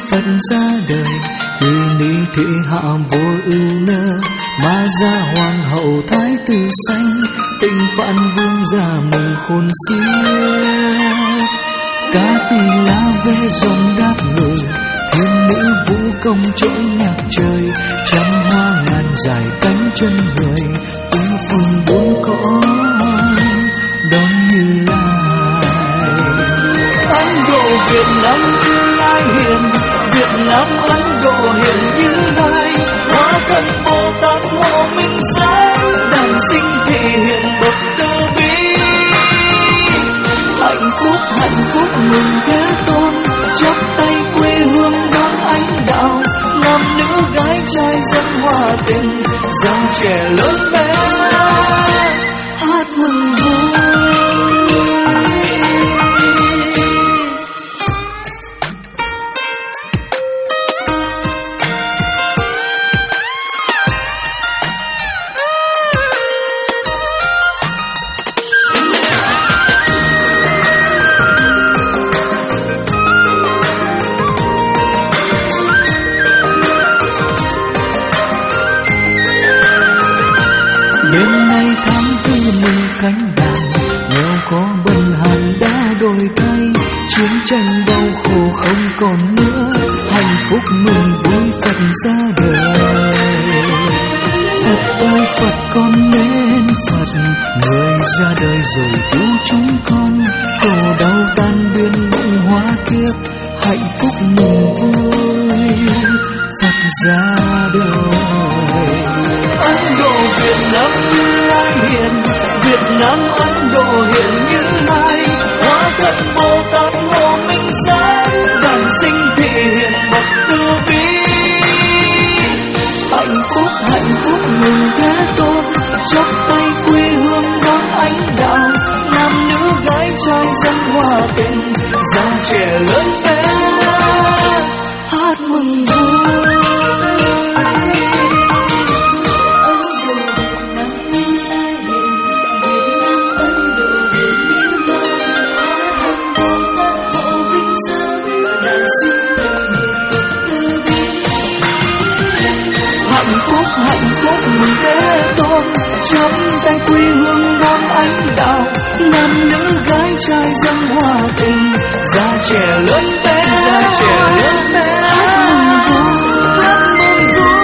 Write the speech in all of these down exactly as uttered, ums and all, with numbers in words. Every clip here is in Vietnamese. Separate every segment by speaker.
Speaker 1: Phật ra đời, từ ni thế hạ vô ưu nơ, mà ra hoàng hậu thái tử sanh, tình phạn vương già mừng khôn xiết. Ca tỳ la về dòng đáp lời, thiên nữ vũ công trỗi nhạc trời, trăm hoa ngàn dài cánh chân người, tứ phương bốn cõi đón Như Lai. Ấn Độ Việt Nam Như Lai hiền, Việt Nam Ấn Độ hiền Như Lai, hóa thân Bồ Tát Hộ Minh Sáng, đàn sinh thị hiện bậc từ bi. Hạnh phúc hạnh phúc mừng Thế Tôn, chắp tay quê hương đón ánh đạo, nam nữ gái trai dân hòa tình, già trẻ lớn bé hát mừng vui. Đêm nay tháng tư mừng cánh đàn, nghèo có bần hàn đã đổi thay, chiến tranh đau khổ không còn nữa, hạnh phúc mừng vui Phật ra đời. Phật ơi Phật con nên Phật, người ra đời rồi cứu chúng con, khổ đau tan biến bỗng hóa kiếp, hạnh phúc mừng vui Phật ra đời. Ấn Độ Việt Nam Như Lai hiền, Việt Nam Ấn Độ hiền Như Lai, hóa thân Bồ Tát Hộ Minh Sáng, đàn sinh thị hiện bậc từ bi. Hạnh phúc hạnh phúc mừng Thế Tôn, chắp tay quê hương đón ánh đạo, nam nữ gái trai dân hòa tình, già trẻ lớn bé hát mừng vui. Hạnh phúc mừng Thế Tôn, chắp tay quê hương đón ánh đạo, nam nữ gái trai dân hòa tình, già trẻ lớn bé già trẻ lớn bé hát mừng vui hát mừng vui.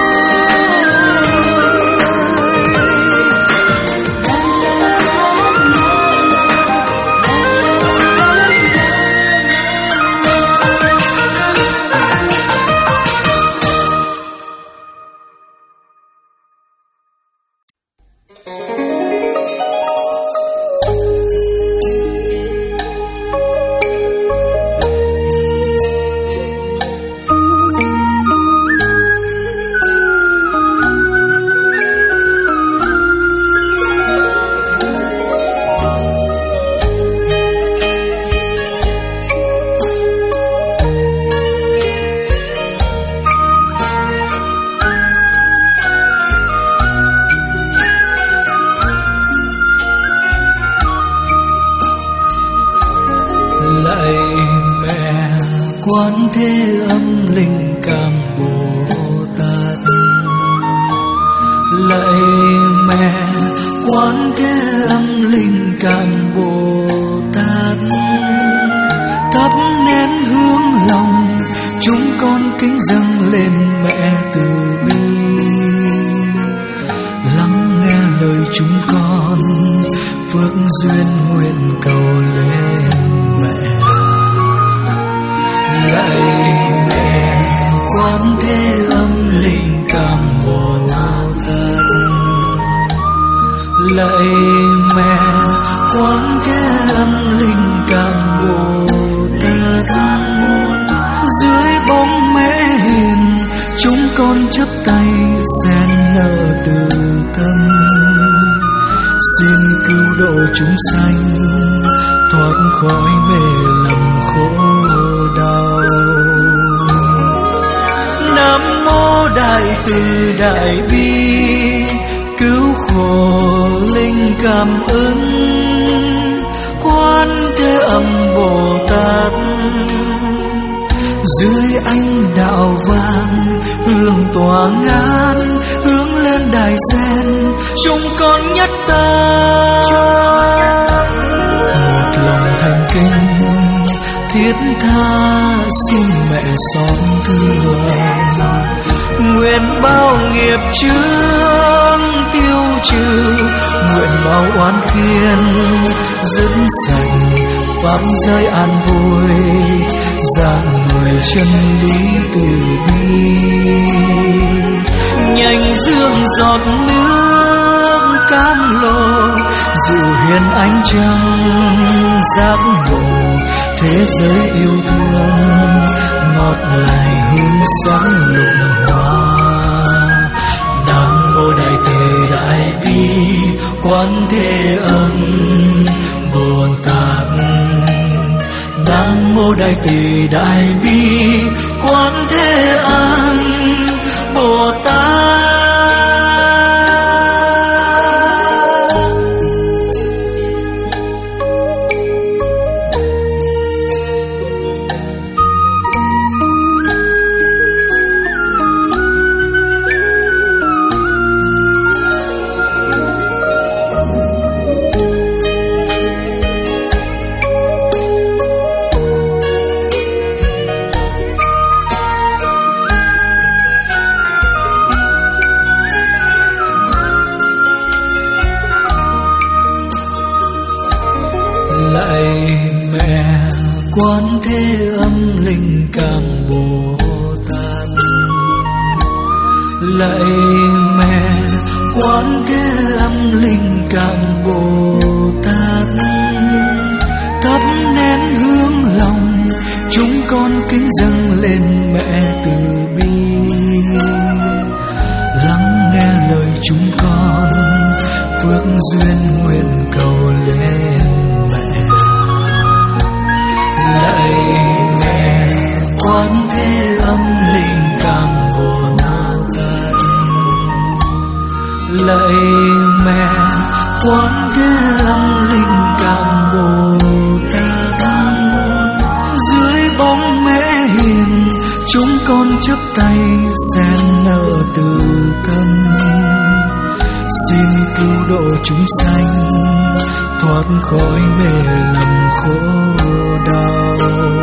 Speaker 1: Quán Thế Âm Linh Cảm Bồ Tát, lạy mẹ Quán Thế Âm Linh Cảm Bồ Tát, thắp nén hương lòng chúng con kính dâng lên mẹ từ bi. Lắng nghe lời chúng con, phước duyên nguyện cầu lên mẹ. Lạy mẹ Quán Thế Âm Linh Cảm Bồ Tát, lạy mẹ Quán Thế Âm Linh Cảm Bồ Tát, dưới bóng mẹ hiền chúng con chắp tay xen nở từ tâm, xin cứu độ chúng sanh thoát khỏi mê lầm khổ đau. Nam mô Đại Từ Đại Bi, cứu khổ linh cảm ứng Quán Thế Âm Bồ Tát, Dưới ánh đạo vàng hương tỏa ngát, hướng lên đài sen chúng con nhất ta. Một lòng thành kính thiết tha xin mẹ xót thương, nguyện bao nghiệp chướng tiêu trừ, nguyện bao oán khiên dứt sạch, pháp giới an vui dạng người chân lý từ bi. Nhanh dương giọt nước cam lồ dịu hiền ánh trăng giác ngộ, thế giới yêu thương ngọt lành hương sáng lục hoa. Nam mô đại từ đại bi quán thế âm Bồ Tát. Nam mô đại từ đại bi quán thế âm Bồ Tát. Lạy mẹ quán thế âm linh cảm Bồ Tát. Lạy mẹ quán thế âm linh cảm Bồ Tát. Thắp nén hương lòng chúng con kính dâng lên mẹ từ bi. Lắng nghe lời chúng con phước duyên nguyện cầu lên. Lạy mẹ quán thế âm linh cảm Bồ Tát. Lạy mẹ quán thế âm linh cảm Bồ Tát. Dưới bóng mẹ hiền chúng con chắp tay xen nở từ tâm, xin cứu độ chúng sanh thoát khỏi mê lầm khổ đau.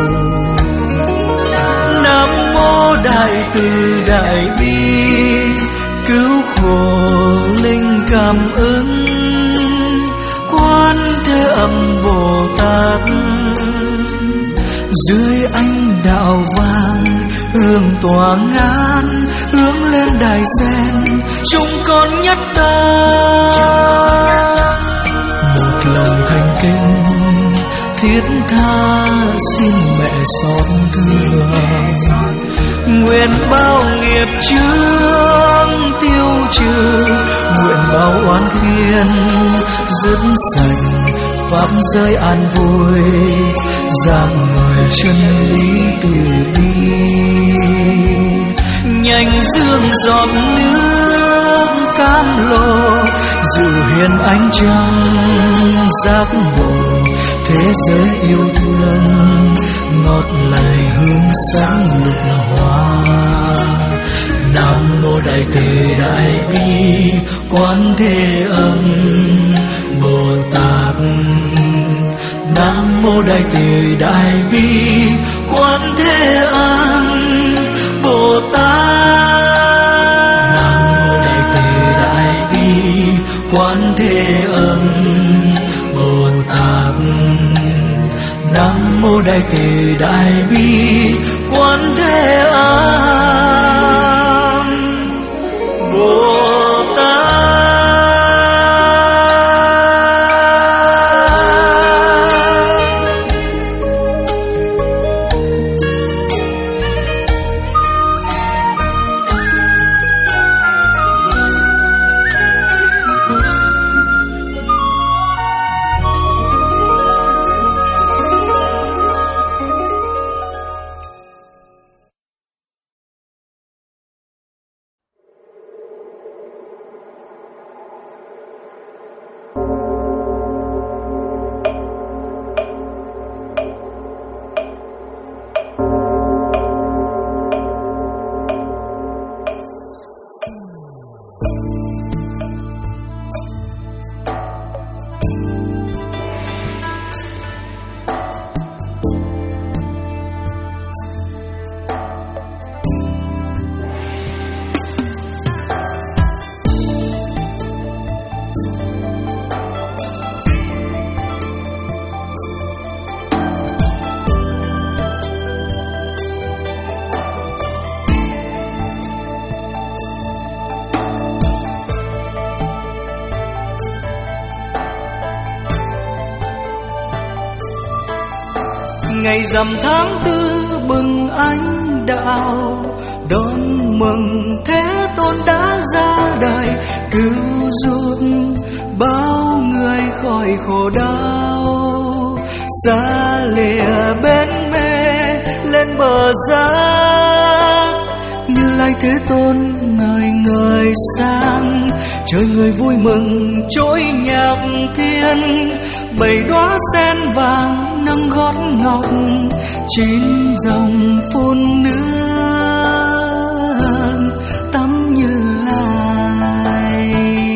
Speaker 1: Nam mô đại từ đại bi cứu khổ linh cảm ứng quán thế âm Bồ Tát. Dưới ánh đạo vàng hương tỏa ngát, hướng lên đài sen chúng con nhất ta. Một lòng thành kính thiết tha xin mẹ xót thương, nguyện bao nghiệp chướng tiêu trừ, nguyện bao oán khiên dứt sạch, pháp giới an vui dạng người chân lý từ bi. Nhanh dương giọt nước cam lồ dịu hiền ánh trăng giác ngộ, thế giới yêu thương ngọt lành hương sáng lục hoa. Nam mô đại từ đại bi quán thế âm Bồ Tát. Nam mô đại từ đại bi quán thế âm Bồ Tát. Nam mô đại từ đại bi quán thế âm Bồ Tát. Nam mô đại từ đại bi quán thế âm Bồ Ngày rằm tháng tư bừng ánh đạo, đón mừng Thế Tôn đã ra đời, cứu giúp bao người khỏi khổ đau. Xa lìa bên mê lên bờ giác, Như Lai Thế Tôn ngời ngời sang, trời người vui mừng trỗi nhạc thiên. Bảy đóa sen vàng nâng gót ngọc, chín dòng phun nước tắm Như Lai.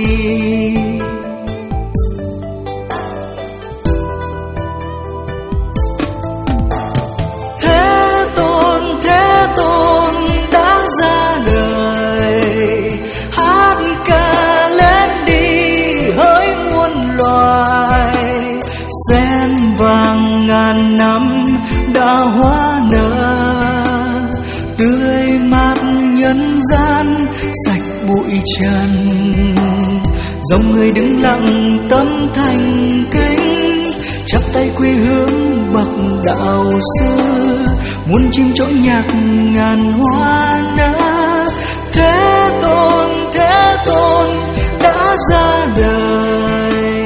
Speaker 1: Thế Tôn, Thế Tôn đã ra đời, hát ca lên đi hỡi muôn loài. Sen vàng ngàn năm đã hóa nở, tươi mát nhân gian sạch bụi trần. Dòng người đứng lặng tâm thành kính, chắp tay quy hướng bậc đạo sư. Muôn chim trỗi nhạc ngàn hoa nở, Thế Tôn, Thế Tôn đã ra đời.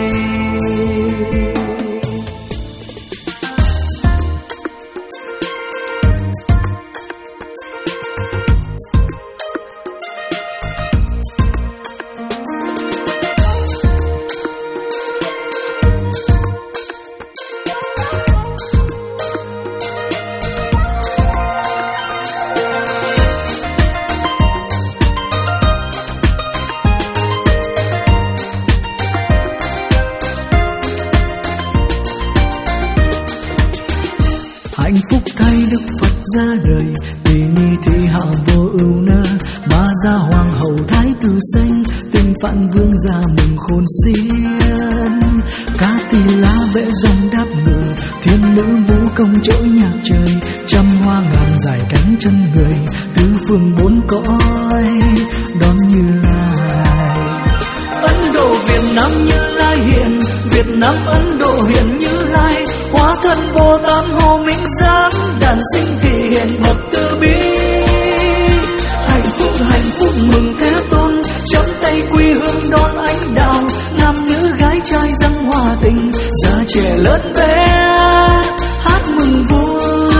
Speaker 1: Hạnh phúc thay Đức Phật ra đời, tỳ ni thị hạ vô ưu na. Ma gia hoàng hậu thái tử xanh, tinh phạn vương gia mừng khôn xiên. Cá tỳ lá vẽ dòng đáp ngựa, thiên nữ vũ công trỗi nhạc trời. Trăm hoa ngàn dài cánh chân người, tứ phương bốn cõi đón Như Lai. Ấn Độ Việt Nam Như Lai hiện, Việt Nam Ấn Độ hiện Như Lai. Hóa thân Bồ Tát Hồ Minh Giám, đàn sinh thị hiện Phật từ bi. Hạnh phúc hạnh phúc mừng Thế Tôn, chắp tay quy hương đón ánh đạo. Nam nữ gái trai răng hòa tình, già trẻ lớn bé hát mừng vui.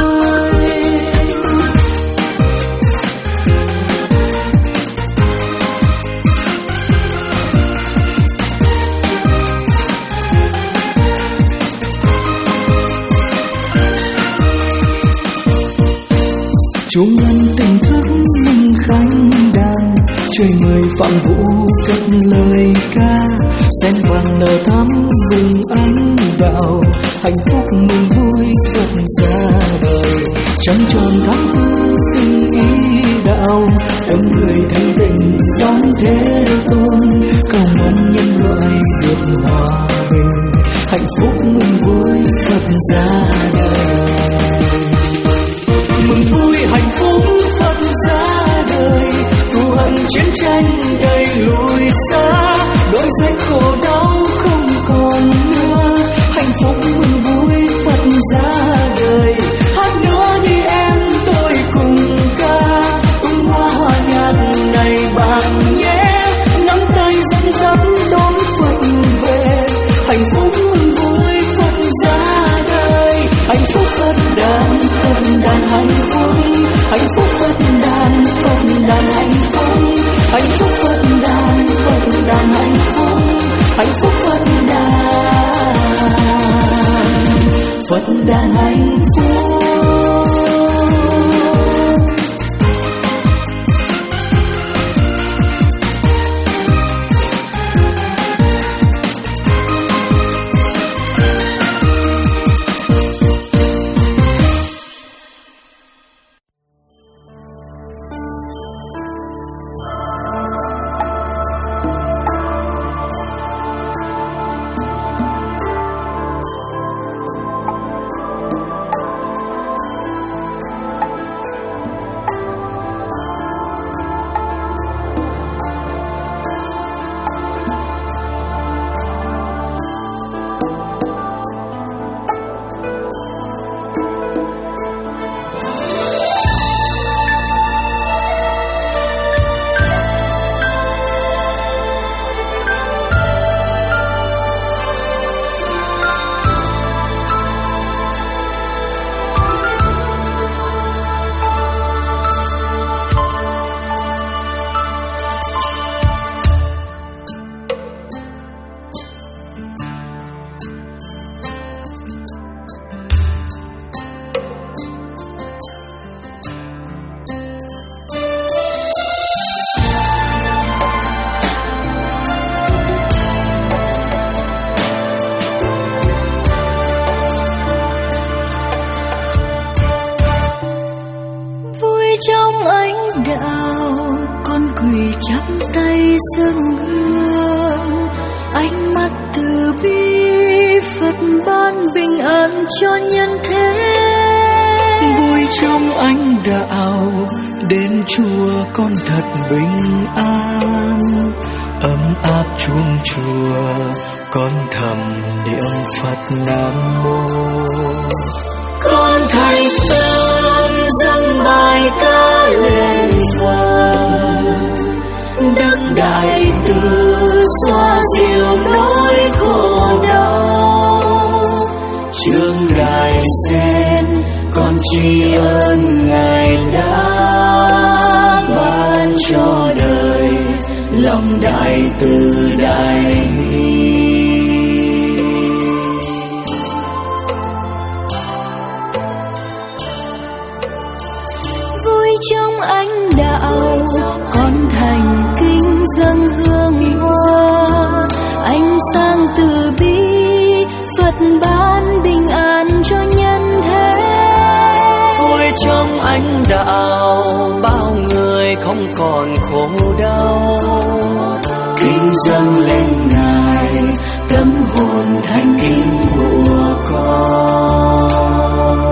Speaker 1: Chúa nhân tình thức minh khánh đàn, trời người phạm vũ cất lời ca. Sen vàng nở thắm bừng ánh đạo, hạnh phúc mừng vui Phật ra đời. Trăng tròn tháng tư tình ý đạo, tâm người thanh tịnh đón Thế Tôn. Cầu mong nhân loại được hòa bình, hạnh phúc mừng vui Phật ra đời. Mừng vui hạnh phúc Phật ra đời, thù hận chiến tranh đầy lùi xa. Đôi danh khổ đau không còn nữa, hạnh phúc mừng vui Phật ra đời. Hát nữa đi em tôi cùng ca, tung hoa hoa nhạt này bạn nhé. Nắm tay dẫn dắt đón Phật về, hạnh phúc mừng vui Phật ra đời. Hạnh phúc Phật đàn, Phật đàn hạnh phúc, hạnh phúc Phật đàn, Phật đàn hạnh phúc, hạnh phúc Phật đàn, Phật đàn hạnh phúc, hạnh phúc Phật đàn, Phật đàn hạnh phúc. dâng hương, ánh mắt từ bi Phật ban bình an cho nhân thế. Vui trong ánh đạo đến chùa con thật bình an, ấm áp chuông chùa con thầm niệm Phật Nam Mô. Con thành tâm dâng bài ca lên Phật, Đức Đại Từ xoa dịu nỗi khổ đau. Chương đài sen con tri ân Ngài đã ban cho đời lòng đại từ đại bi. Vui trong ánh đạo con thành kính dâng hương hoa, ánh sáng từ bi Phật ban bình an cho nhân thế. Vui trong ánh đạo bao người không còn khổ đau, kính dâng lên Ngài tâm hồn thành kính của con.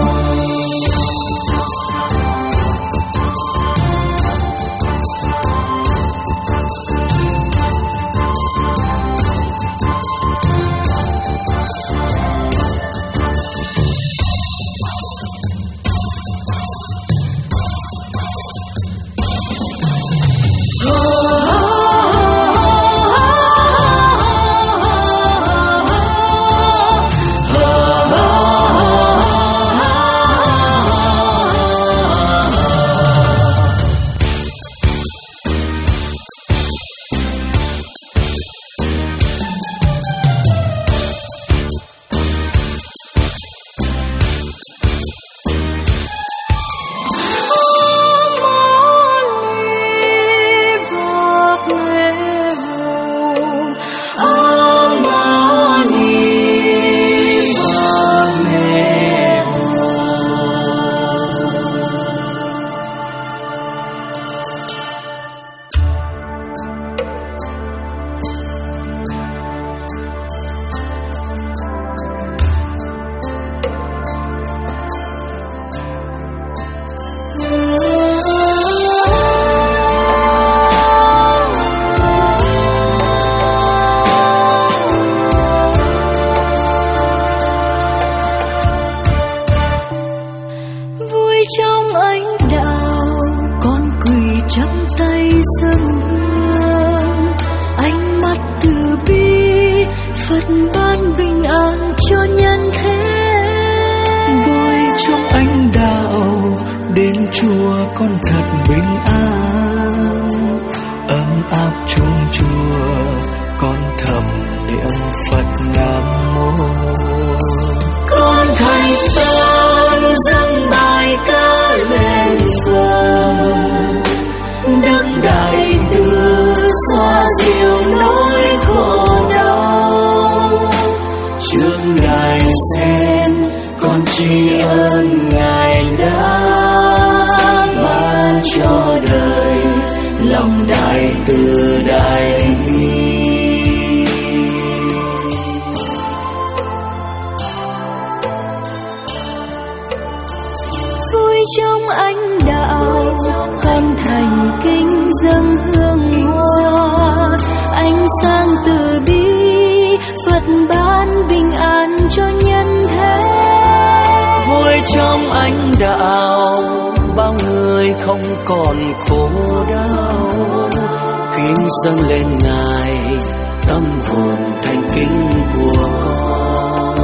Speaker 2: Dâng lên Ngài tâm hồn thành kính của con.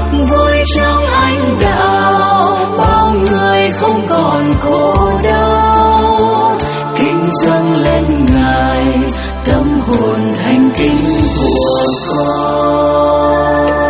Speaker 1: Vui trong ánh đạo bao người không còn khổ đau,
Speaker 2: kính dâng lên Ngài tâm hồn thành kính của con.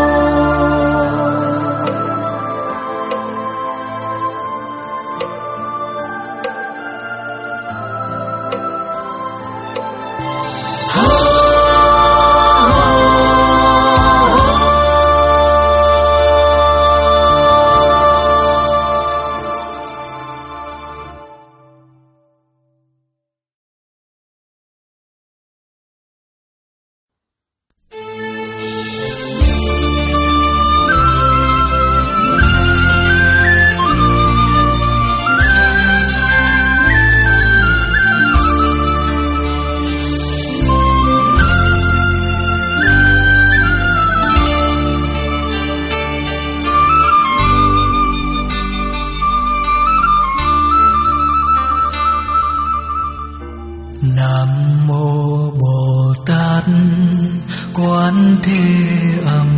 Speaker 1: Quán Thế Âm.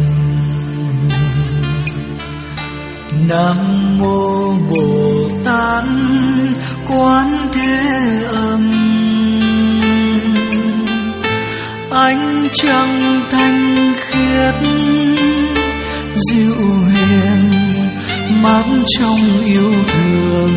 Speaker 1: Nam mô Bồ Tát Quán Thế Âm. Ánh trăng thanh khiết dịu hiền mát trong yêu thương,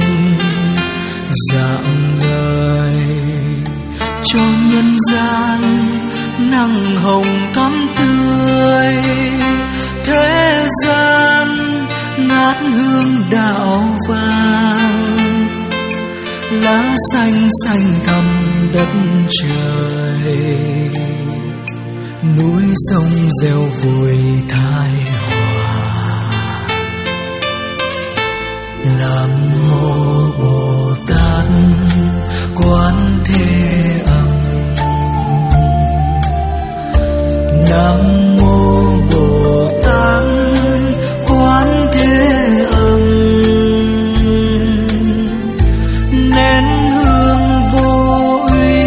Speaker 1: dạng người cho nhân gian nắng hồng thắm tươi. Thế gian ngát hương đạo vàng, lá xanh xanh thẳm đất trời, núi sông reo vui thái hòa. Nam mô Bồ Tát Quán Thế Âm. Nam mô Bồ Tát Quán Thế Âm. Nén hương vô úy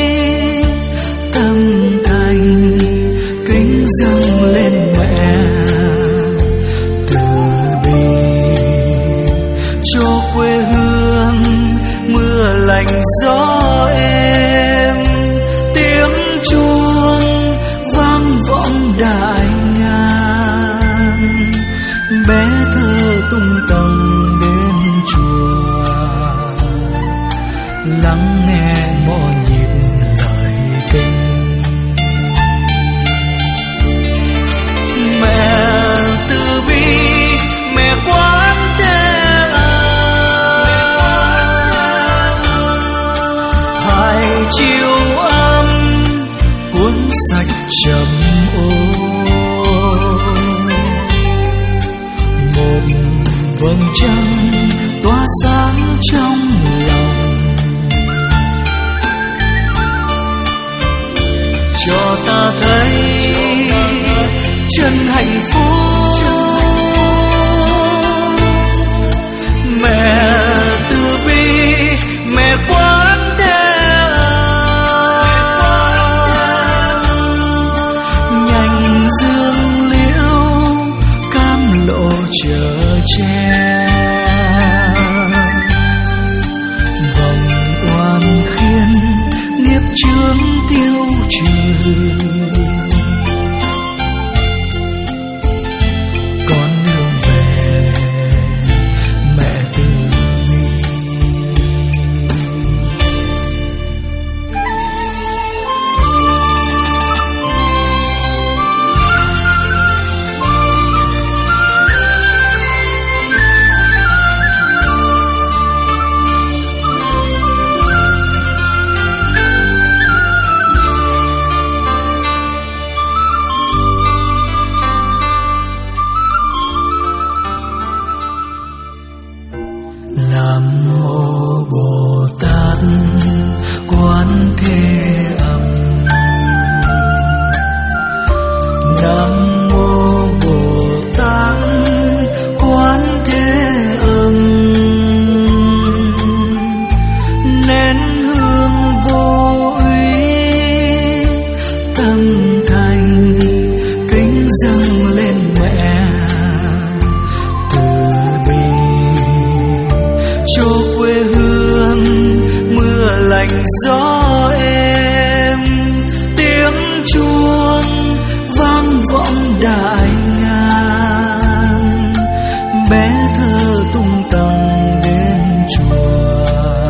Speaker 1: tâm thành kính dâng lên mẹ, từ bi cho quê hương mưa lạnh gió êm. Tiếng chuông vang vọng đại ngàn, bé thơ tung tăng đến chùa, lắng nghe mỗi nhịp lời kinh. Mẹ từ bi, mẹ Quán Thế Âm, hai chiều âm cuốn sạch trầm ôm. Một vầng trăng tỏa sáng trong lòng, cho ta thấy chân hạnh phúc. Mẹ từ bi, mẹ Quán Thế Âm, nhành dương liễu cam lộ chở che, vòng oan khiên nghiệp chướng tiêu trừ. Con đường về mẹ từ bi. Nam mô Bồ Tát Quán Thế Âm. Nam mô Bồ Tát Quán Thế Âm. Nén hương vô úy tâm thành kính dâng lên mẹ, từ bi cho quê hương mưa lạnh gió êm. Tiếng chuông vang vọng đại ngàn, bé thơ tung tăng đến chùa,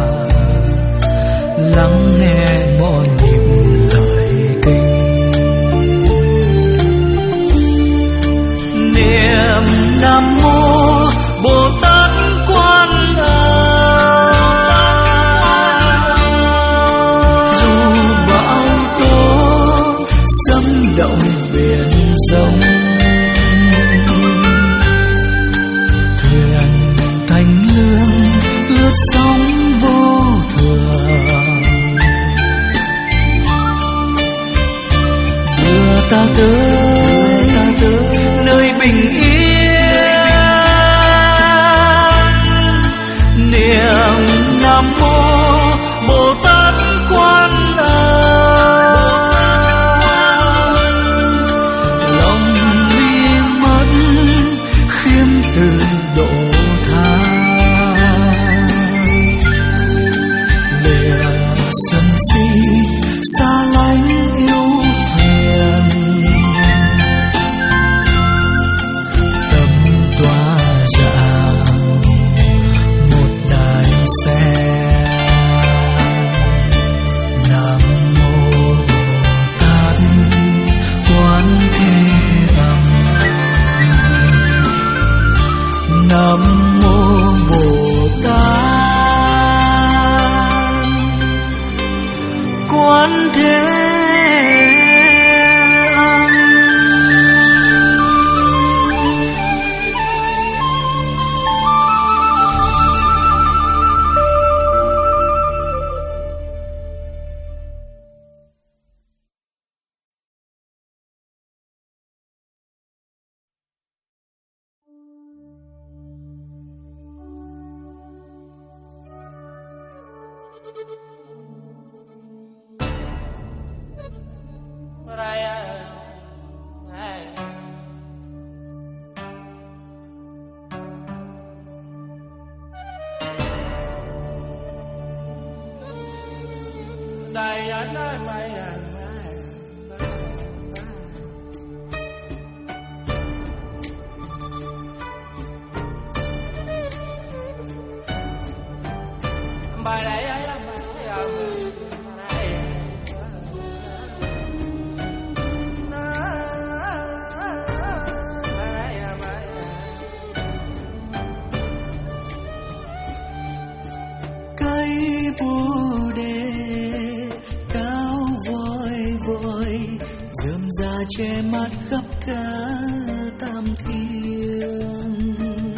Speaker 1: lắng nghe mỗi nhịp lời kinh. Niệm Nam mô Bồ Tát Quán Âm. Dù bão tố xâm động biển rộng, thuyền thanh lương lướt sóng vô thường, đưa ta tới nơi bình yên. Niệm Nam mô Bồ Tát Quán Âm. Nam mô Bồ Tát Quán Thế che mắt khắp cả tam thiên.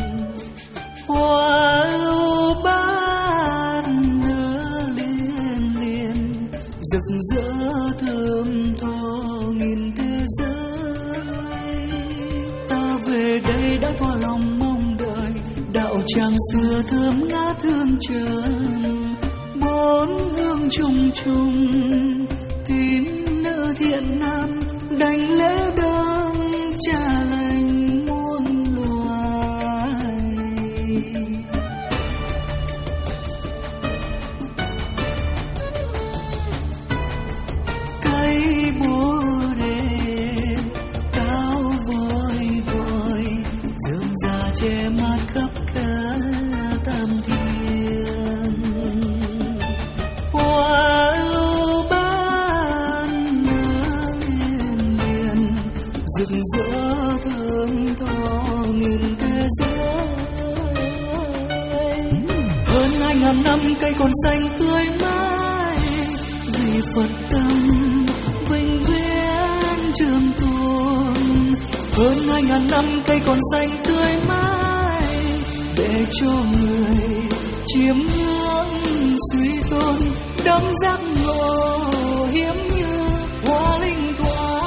Speaker 1: Hoa ưu bát nở liên liên, rực rỡ thơm tho nghìn thế giới. Ta về đây đã thỏa lòng mong đợi, đạo tràng xưa thơm ngát hương trần. Bốn hương trùng trùng, tín nữ thiện nam đảnh lễ đấng cha lành muôn loài. Cây bồ đề cao vời vời, rơm rà che mát khắp cả tam thiên. Hoa ưu ban nở liên liên, rực rỡ thơm tho nghìn thế giới. Hơn hai ngàn năm cây còn xanh tươi mãi, vì Phật tâm vinh viễn trường tồn. Hơn hai ngàn năm cây còn xanh tươi mãi, để cho người chiêm ngưỡng suy tôn. Đấng giác ngộ hiếm như hoa linh thoa.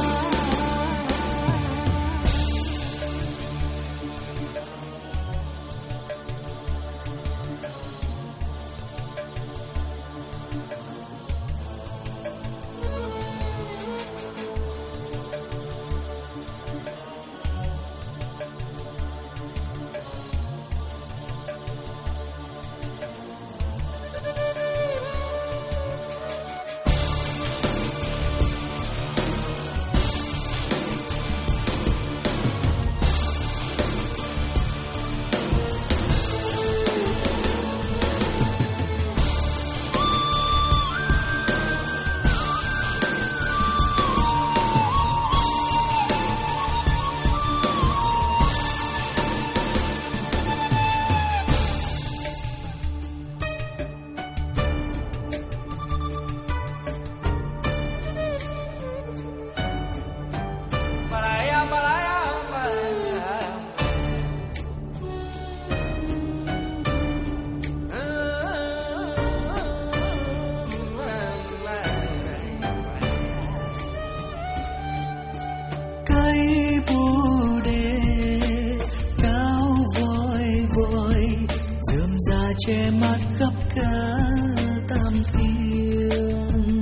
Speaker 1: Che mắt khắp cả tam thiên.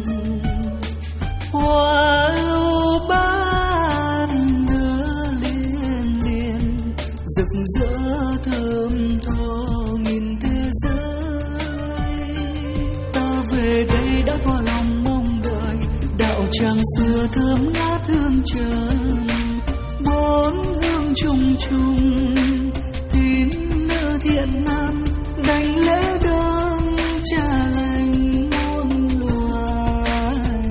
Speaker 1: Hoa ưu bát nở liên liên, rực rỡ thơm tho nghìn thế giới. Ta về đây đã thỏa lòng mong đợi, đạo tràng xưa thơm ngát hương trần. Bốn hương trùng trùng, tín nữ thiện nam đảnh lễ đấng cha lành muôn loài.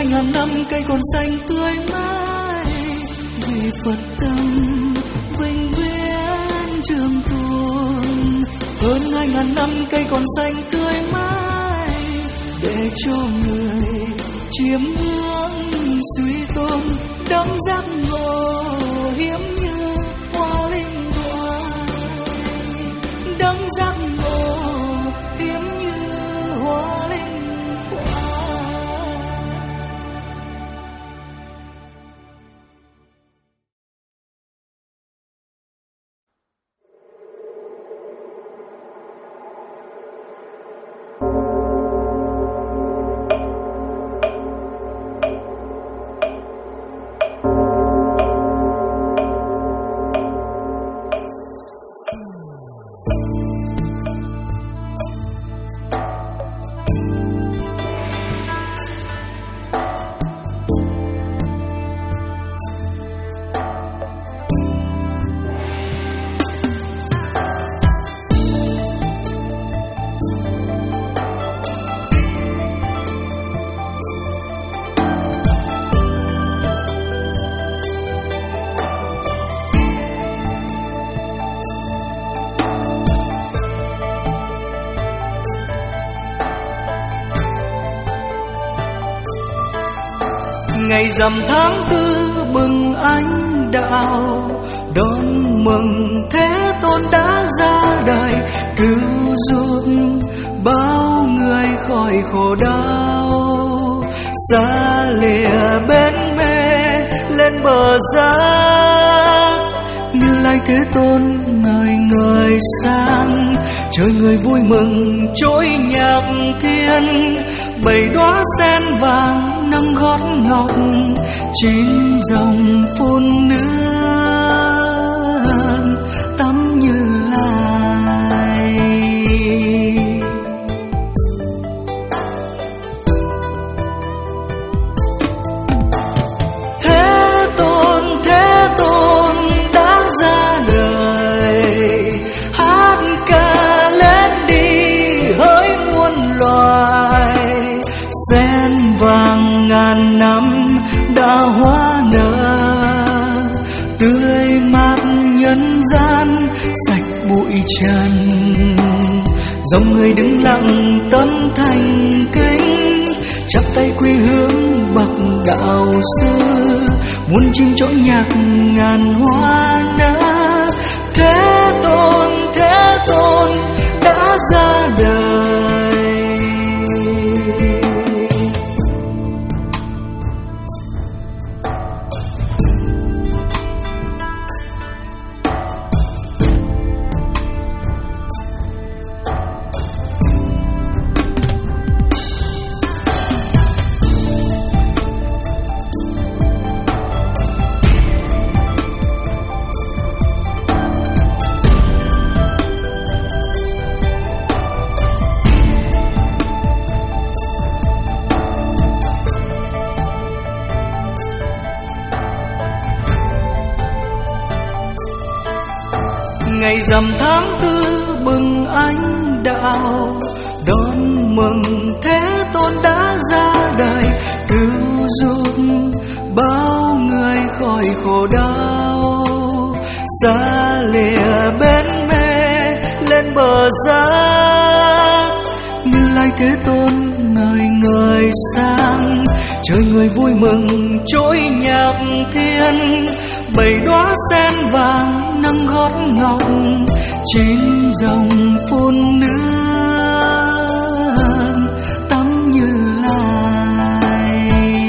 Speaker 1: ngàn năm cây còn xanh tươi mãi, vì Phật tâm vinh viễn trường tồn. Hơn hai ngàn năm cây còn xanh tươi mãi, để cho người chiêm ngưỡng suy tôn. Đấng giác ngộ hiếm như hoa linh thoại, đấng giác ngộ hiếm như hoa linh thoại. Ngày rằm tháng tư mừng ánh đạo, đón mừng Thế Tôn đã ra đời, cứu giúp bao người khỏi khổ đau. Xa lìa bên mê lên bờ giác, Như Lai Thế Tôn ngời ngời sang, trời người vui mừng trỗi nhạc thiên. Bảy đóa sen vàng nâng gót ngọc, chín dòng phun nước tắm Như Lai. Thế Tôn, Thế Tôn đã ra đời, hát ca lên đi hỡi muôn loài. Sen vàng ngàn năm đã hoa nở, tươi mát nhân gian sạch bụi trần. Dòng người đứng lặng tâm thành kính, chắp tay quy hướng bậc đạo sư. Muôn chim trỗi nhạc ngàn hoa nở, Thế Tôn, Thế Tôn đã ra đời. Ngày rằm tháng tư mừng ánh đạo, đón mừng Thế Tôn đã ra đời, cứu giúp bao người khỏi khổ đau. Xa lìa bên mê lên bờ giác, Như Lai Thế Tôn ngời ngời sang, trời người vui mừng trỗi nhạc thiên. Bảy đóa sen vàng nâng gót ngọc, chín dòng phun nước tắm Như Lai.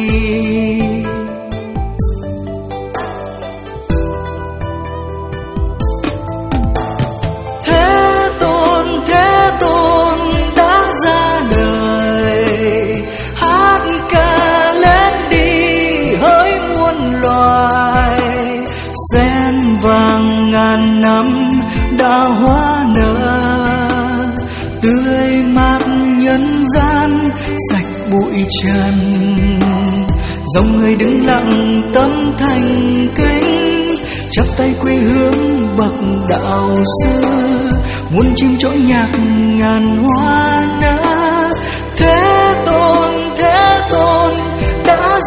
Speaker 1: Thế Tôn, Thế Tôn đã ra đời, hát ca lên đi hỡi muôn loài. Sen vàng ngàn năm đã hoa nở, tươi mát nhân gian sạch bụi trần. Dòng người đứng lặng tâm thành kính, chắp tay quy hướng bậc đạo sư. Muôn chim trỗi nhạc ngàn hoa nở, Thế Tôn, Thế Tôn đã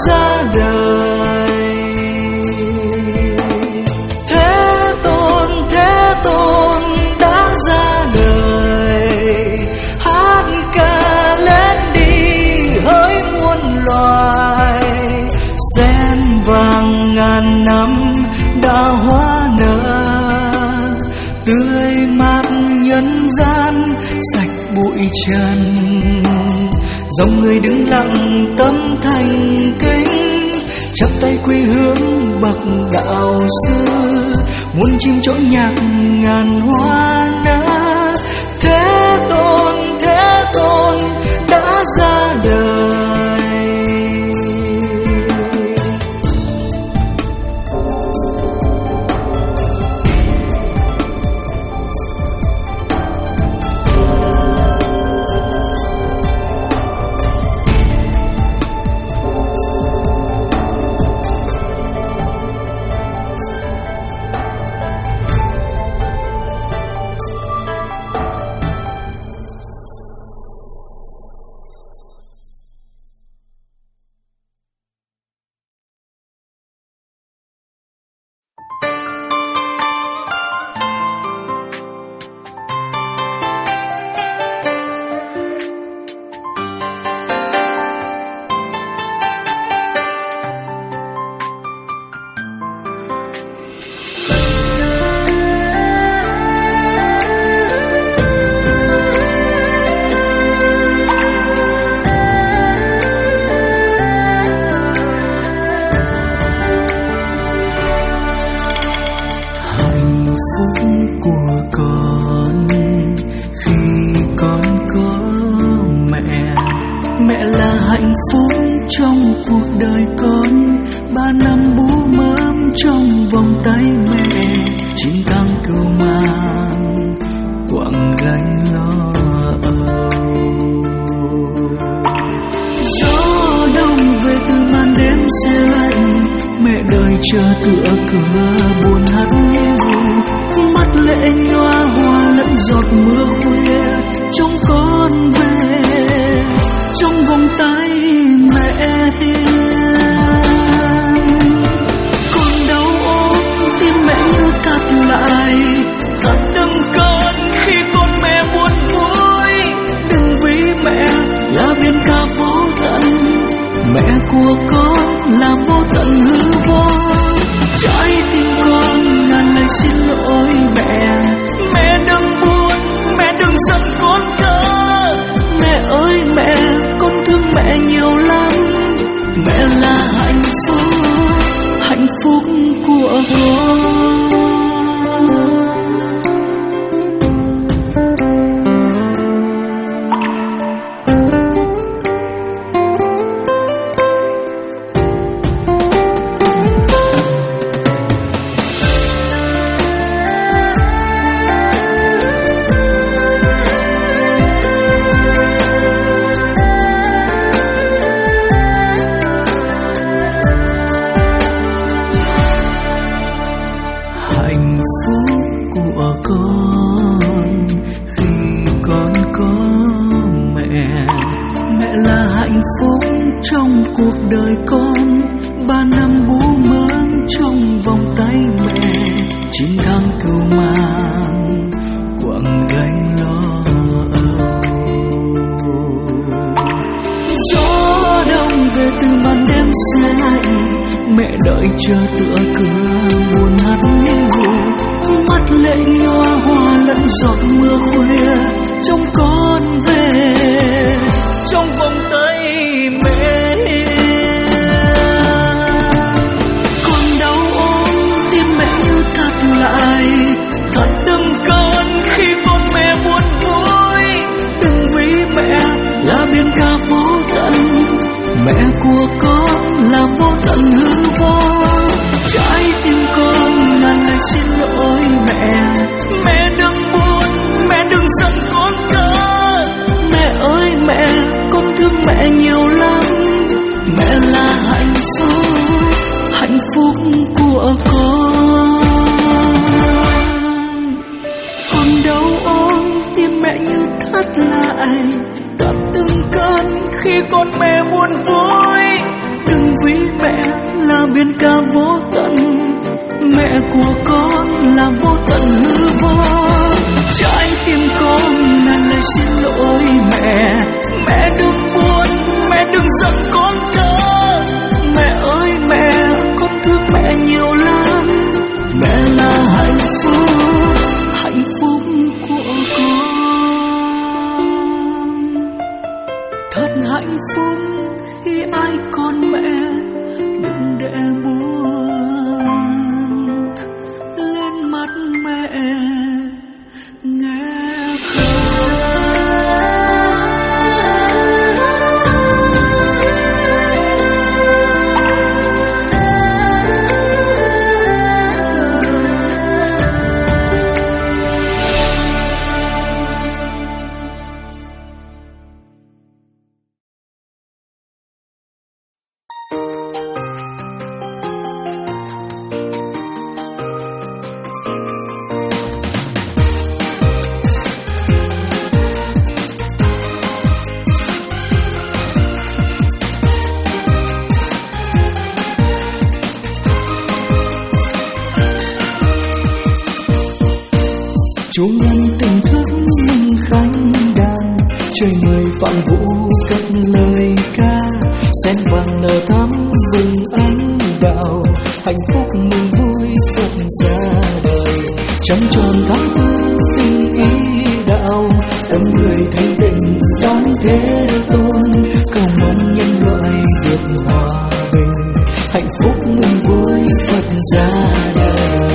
Speaker 1: trần. Dòng người đứng lặng tâm thành kính, chắp tay quy hướng bậc đạo sư. Muôn chim trỗi nhạc ngàn hoa nở, Thế Tôn, Thế Tôn đã ra đời. Chờ tựa cửa buồn hắt hiu, mắt lệ nhòa hoa lẫn giọt mưa khuya. Trông con về trong vòng tay mẹ hiền, con đau ốm tim mẹ như thắt lại, thật đâm cơn khi con mẹ buồn vui. Đừng vì mẹ là biển cả vô tận, mẹ của con là vô tận hư vô. Trái tim con ngàn lời xin lỗi mẹ, mẹ đừng buồn, mẹ đừng giận con cơ. Mẹ ơi mẹ, con thương mẹ nhiều lắm, mẹ là hạnh phúc, hạnh phúc của con. Chờ tựa cửa buồn hắt hiu, mắt lệ nhòa hoa lẫn giọt mưa khuya. Trông con về trong vòng tay mẹ, con đau ốm tim mẹ như thắt lại, thật đâm cơn khi con mẹ buồn vui. Đừng vì mẹ là biển cả vô tận, mẹ của con là vô tận hư vô. Trái tim con ngàn lời xin lỗi mẹ, mẹ đừng buồn, mẹ đừng giận con cơ. Mẹ ơi mẹ, con thương mẹ nhiều lắm, mẹ là hạnh phúc, hạnh phúc của con. Con đau ốm tim mẹ như thắt lại, tập từng cơn khi con mẹ buồn vui. Đừng vì mẹ là biển cả vô tận, mẹ của con là vô tận hư vô. Trái tim con ngàn lời xin lỗi mẹ, mẹ đừng buồn, mẹ đừng giận con cơ. Mẹ ơi mẹ, con thương mẹ nhiều lắm, mẹ là hạnh phúc, hạnh phúc của con. chuông ngân tình thức mừng khánh đàn, trời mười vạn vũ cất lời ca, sen vàng nở thắm mừng ánh đạo, hạnh phúc mừng vui Phật ra đời. Trăng tròn tháng tư tình ý đạo, tâm người thanh tịnh đón thế tôn, cầu mong nhân loại được hòa bình, hạnh phúc mừng vui Phật ra đời.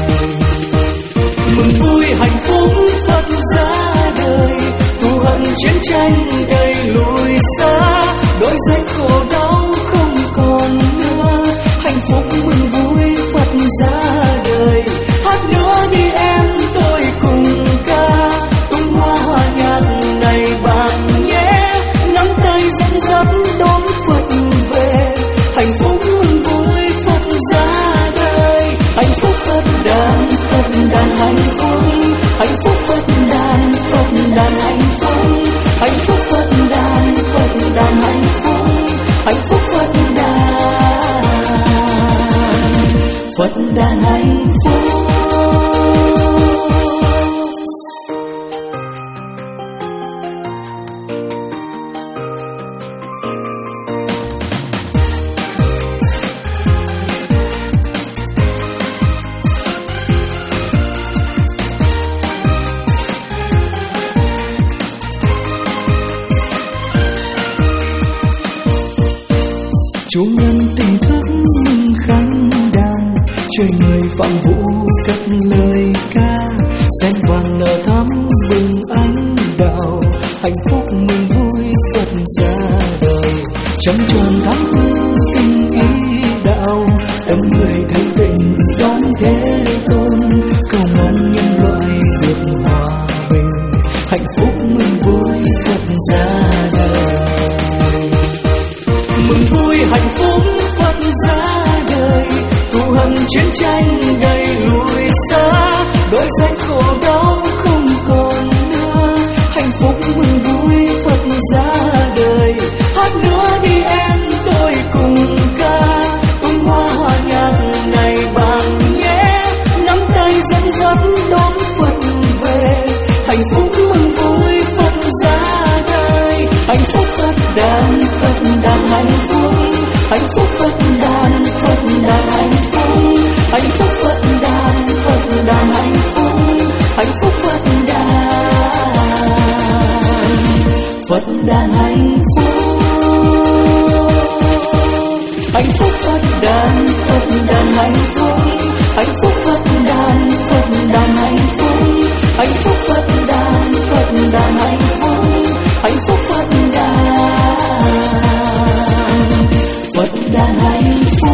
Speaker 1: Mừng vui hạnh phúc Phật ra đời, thù hận chiến tranh đầy lùi xa, đôi rách khổ đau không còn nữa, hạnh phúc mừng vui Phật ra đời. Hát nữa đi em tôi cùng ca, tung hoa hòa nhạc này bạn nhé, nắm tay dẫn dắt đón Phật về, hạnh phúc mừng vui Phật ra đời. Hạnh phúc Phật đàn, Phật đàn hạnh phúc, hạnh phúc Phật đàn, Phật đàn hạnh phúc, hạnh phúc Phật đàn, Phật đàn hạnh phúc, hạnh phúc Phật đàn, Phật đàn hạnh phúc. Chuông ngân tình thức mừng khánh đàn, trời mười vạn vũ cất lời ca, sen vàng nở thắm mừng ánh đạo, hạnh phúc mừng vui Phật ra đời. Trăng tròn tháng tư tình ý đạo, tâm người thanh tịnh đón thế tôn, cầu mong nhân loại được hòa bình, hạnh phúc mừng vui Phật ra đời. Mừng vui hạnh phúc Phật ra đời, thù hận chiến tranh đầy lùi xa, đôi rách khổ đau không còn nữa, hạnh phúc mừng vui Phật ra đời. Hát nữa đi em tôi cùng ca, tung hoa hòa nhạc này bạn nhé, nắm tay dẫn dắt đón Phật về, hạnh phúc mừng vui Phật ra đời. Hạnh phúc Phật đàn, Phật đàn hạnh phúc, hạnh phúc Phật đàn, Phật đàn hạnh phúc, hạnh phúc Phật đàn, Phật đàn hạnh phúc, hạnh phúc Phật đàn, Phật đàn hạnh phúc, hạnh phúc Phật đàn, Phật đàn hạnh phúc, hạnh phúc Phật đàn, Phật đàn hạnh phúc, hạnh phúc Phật đàn, Phật đàn hạnh phúc, hạnh phúc Phật đàn, Phật đàn hạnh phúc.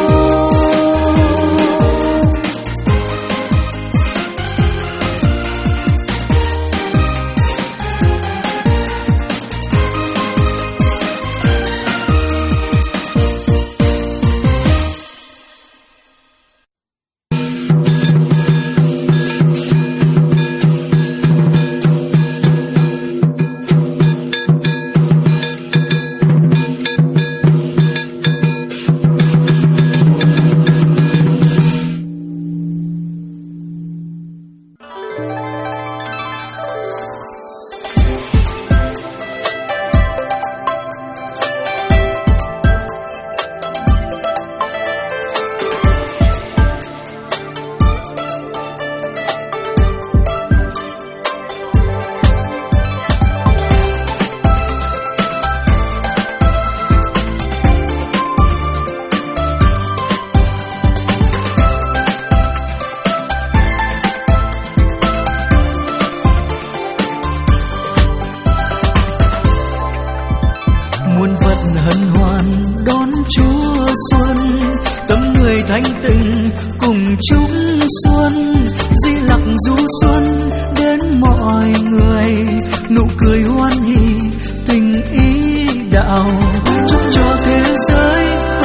Speaker 1: Thanh tịnh cùng chúc xuân, di lặc du xuân đến mọi người, nụ cười hoan hỉ tình ý đạo, chúc cho thế giới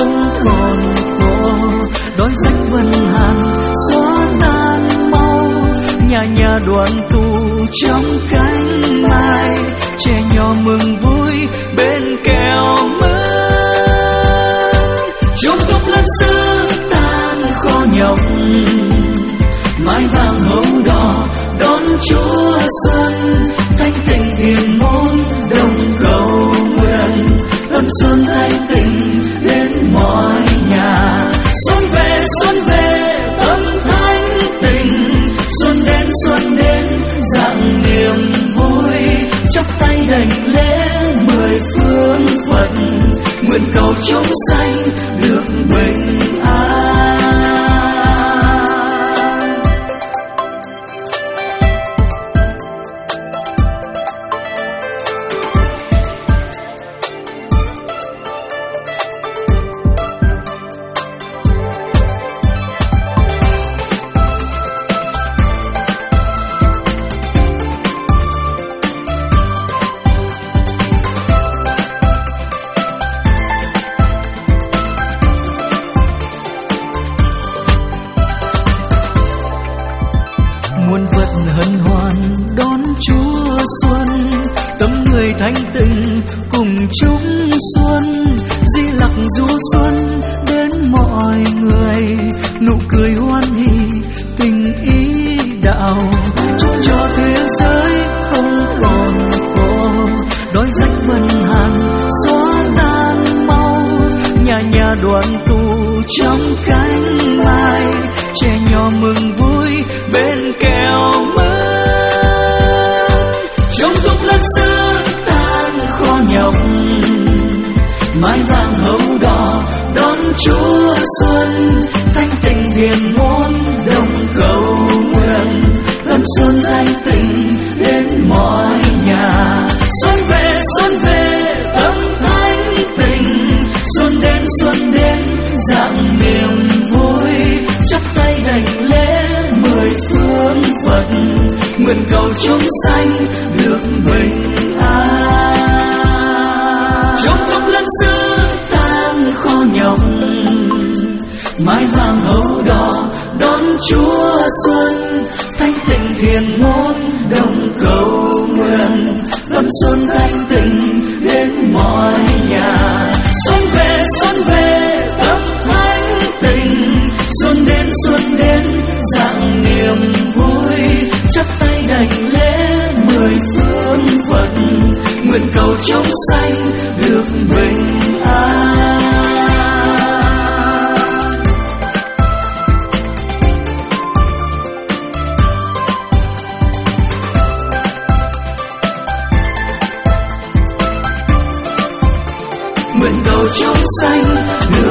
Speaker 1: đoàn tụ trong cánh mai, trẻ nhỏ mừng vui bên kèo mướn. Trong tóc lần xưa tan khó nhọc, mái vàng hấu đỏ đón Chúa xuân. Thanh tịnh hiền môn đồng cầu nguyện, tâm xuân thanh tịnh đến mọi nhà. Xuân về xuân về tâm thanh tịnh, xuân đến xuân đến rạng niềm vui. Chắp tay đảnh lễ mười phương Phật, nguyện cầu chúng sanh được bình an.
Speaker 2: muôn vật hân hoan đón Chúa xuân, tâm người thanh tịnh cùng chúng xuân. Di lặc du xuân đến mọi người, nụ cười hoan hỉ tình ý đạo. Chúc cho thế giới không còn khổ, đói rách bần hàn xóa tan mau. Nhà nhà đoàn tụ trong cánh mai, trẻ nhỏ mừng vui bên kèo mướn. Trong tục lần xưa tan khó nhọc, mái vàng hấu đỏ đón Chúa xuân. Thanh tịnh hiền môn đồng cầu nguyện, tâm xuân thanh tịnh đến mọi nhà. Xuân về xuân về tâm thanh tịnh, xuân đến xuân đến rạng niềm vui. Chắp tay đảnh lễ mười phương Phật, nguyện cầu chúng sanh được bình an. Trong tục lần xưa tan khó nhọc, mái vàng hấu đỏ đón Chúa xuân. Thanh tịnh hiền môn đồng cầu nguyện, tâm xuân thanh tịnh đến mọi nhà. Xuân về xuân về tâm thanh tịnh, xuân đến xuân đến rạng niềm vui. Chắp tay đảnh lễ mười phương Phật, nguyện cầu chúng sanh được bình an. Nguyện cầu chúng sanh được